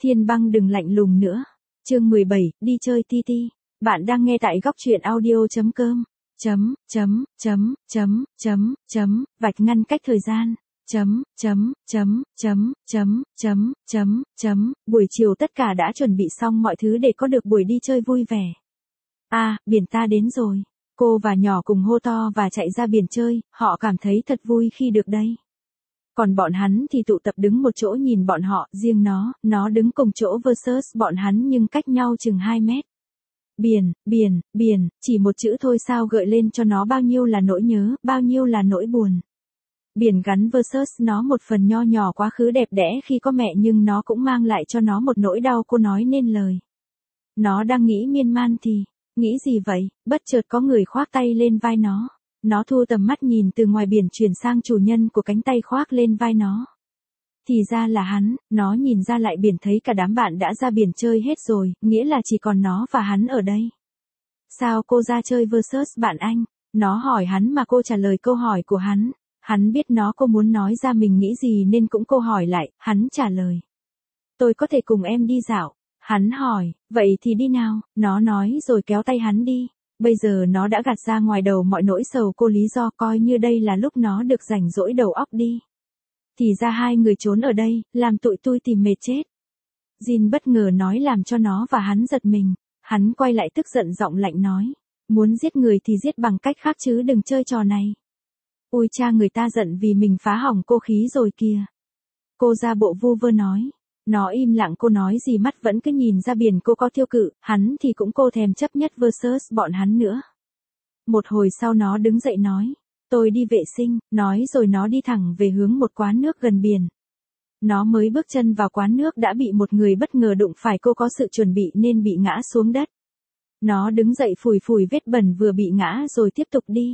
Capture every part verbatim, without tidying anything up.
Thiên Băng đừng lạnh lùng nữa. Chương mười bảy, đi chơi ti ti. Bạn đang nghe tại góc truyện audio.com. Chấm, chấm, chấm, chấm, chấm, chấm, vạch ngăn cách thời gian. Chấm, chấm, chấm, chấm, chấm, chấm, chấm, chấm, buổi chiều tất cả đã chuẩn bị xong mọi thứ để có được buổi đi chơi vui vẻ. À, biển ta đến rồi. Cô và nhỏ cùng hô to và chạy ra biển chơi, họ cảm thấy thật vui khi được đây. Còn bọn hắn thì tụ tập đứng một chỗ nhìn bọn họ, riêng nó, nó đứng cùng chỗ versus bọn hắn nhưng cách nhau chừng hai mét. Biển, biển, biển, chỉ một chữ thôi sao gợi lên cho nó bao nhiêu là nỗi nhớ, bao nhiêu là nỗi buồn. Biển gắn versus nó một phần nho nhỏ quá khứ đẹp đẽ khi có mẹ nhưng nó cũng mang lại cho nó một nỗi đau cô nói nên lời. Nó đang nghĩ miên man thì, nghĩ gì vậy, bất chợt có người khoác tay lên vai nó. Nó thu tầm mắt nhìn từ ngoài biển chuyển sang chủ nhân của cánh tay khoác lên vai nó. Thì ra là hắn, nó nhìn ra lại biển thấy cả đám bạn đã ra biển chơi hết rồi, nghĩa là chỉ còn nó và hắn ở đây. Sao cô ra chơi versus bạn anh? Nó hỏi hắn mà cô trả lời câu hỏi của hắn. Hắn biết nó cô muốn nói ra mình nghĩ gì nên cũng cô hỏi lại, hắn trả lời. Tôi có thể cùng em đi dạo. Hắn hỏi, vậy thì đi nào, nó nói rồi kéo tay hắn đi. Bây giờ nó đã gạt ra ngoài đầu mọi nỗi sầu cô lý do coi như đây là lúc nó được rảnh rỗi đầu óc đi. Thì ra hai người trốn ở đây, làm tụi tôi tìm mệt chết. Jin bất ngờ nói làm cho nó và hắn giật mình. Hắn quay lại tức giận giọng lạnh nói. Muốn giết người thì giết bằng cách khác chứ đừng chơi trò này. Ôi cha người ta giận vì mình phá hỏng cô khí rồi kìa. Cô ra bộ vu vơ nói. Nó im lặng cô nói gì mắt vẫn cứ nhìn ra biển cô có tiêu cự, hắn thì cũng cô thèm chấp nhất versus bọn hắn nữa. Một hồi sau nó đứng dậy nói. Tôi đi vệ sinh, nói rồi nó đi thẳng về hướng một quán nước gần biển. Nó mới bước chân vào quán nước đã bị một người bất ngờ đụng phải cô có sự chuẩn bị nên bị ngã xuống đất. Nó đứng dậy phủi phủi vết bẩn vừa bị ngã rồi tiếp tục đi.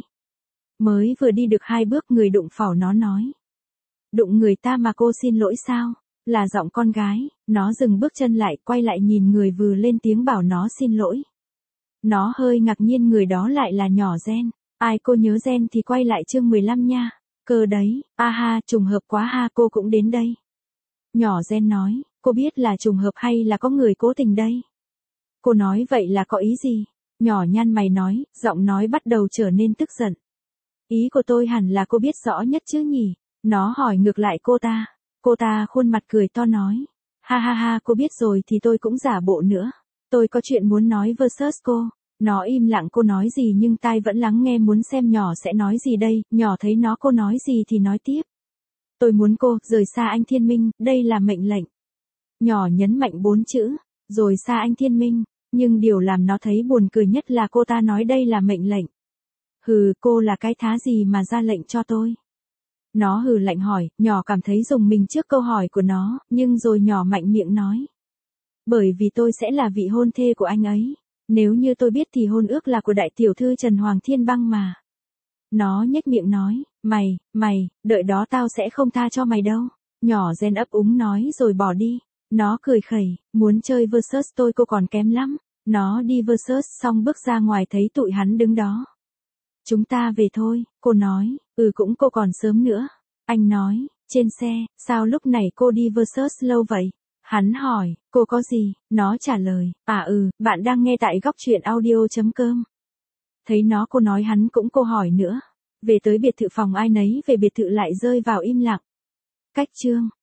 Mới vừa đi được hai bước người đụng phảo nó nói. Đụng người ta mà cô xin lỗi sao? Là giọng con gái, nó dừng bước chân lại quay lại nhìn người vừa lên tiếng bảo nó xin lỗi. Nó hơi ngạc nhiên người đó lại là nhỏ Gen. Ai cô nhớ Gen thì quay lại chương mười lăm nha. Cơ đấy, a ha trùng hợp quá ha cô cũng đến đây. Nhỏ Gen nói, cô biết là trùng hợp hay là có người cố tình đây? Cô nói vậy là có ý gì? Nhỏ nhăn mày nói, giọng nói bắt đầu trở nên tức giận. Ý của tôi hẳn là cô biết rõ nhất chứ nhỉ? Nó hỏi ngược lại cô ta. Cô ta khuôn mặt cười to nói. Ha ha ha cô biết rồi thì tôi cũng giả bộ nữa. Tôi có chuyện muốn nói versus cô. Nó im lặng cô nói gì nhưng tai vẫn lắng nghe muốn xem nhỏ sẽ nói gì đây. Nhỏ thấy nó cô nói gì thì nói tiếp. Tôi muốn cô rời xa anh Thiên Minh, đây là mệnh lệnh. Nhỏ nhấn mạnh bốn chữ. Rồi xa anh Thiên Minh. Nhưng điều làm nó thấy buồn cười nhất là cô ta nói đây là mệnh lệnh. Hừ cô là cái thá gì mà ra lệnh cho tôi? Nó hừ lạnh hỏi, nhỏ cảm thấy rùng mình trước câu hỏi của nó, nhưng rồi nhỏ mạnh miệng nói. Bởi vì tôi sẽ là vị hôn thê của anh ấy. Nếu như tôi biết thì hôn ước là của đại tiểu thư Trần Hoàng Thiên Băng mà. Nó nhếch miệng nói, mày, mày, đợi đó tao sẽ không tha cho mày đâu. Nhỏ Gen ấp úng nói rồi bỏ đi. Nó cười khẩy, muốn chơi versus tôi cô còn kém lắm. Nó đi versus xong bước ra ngoài thấy tụi hắn đứng đó. Chúng ta về thôi, cô nói, ừ cũng cô còn sớm nữa. Anh nói, trên xe, sao lúc này cô đi versus lâu vậy? Hắn hỏi, cô có gì? Nó trả lời, à ừ, bạn đang nghe tại góc truyện audio.com. Thấy nó cô nói hắn cũng cô hỏi nữa. Về tới biệt thự phòng ai nấy về biệt thự lại rơi vào im lặng. Cách chương.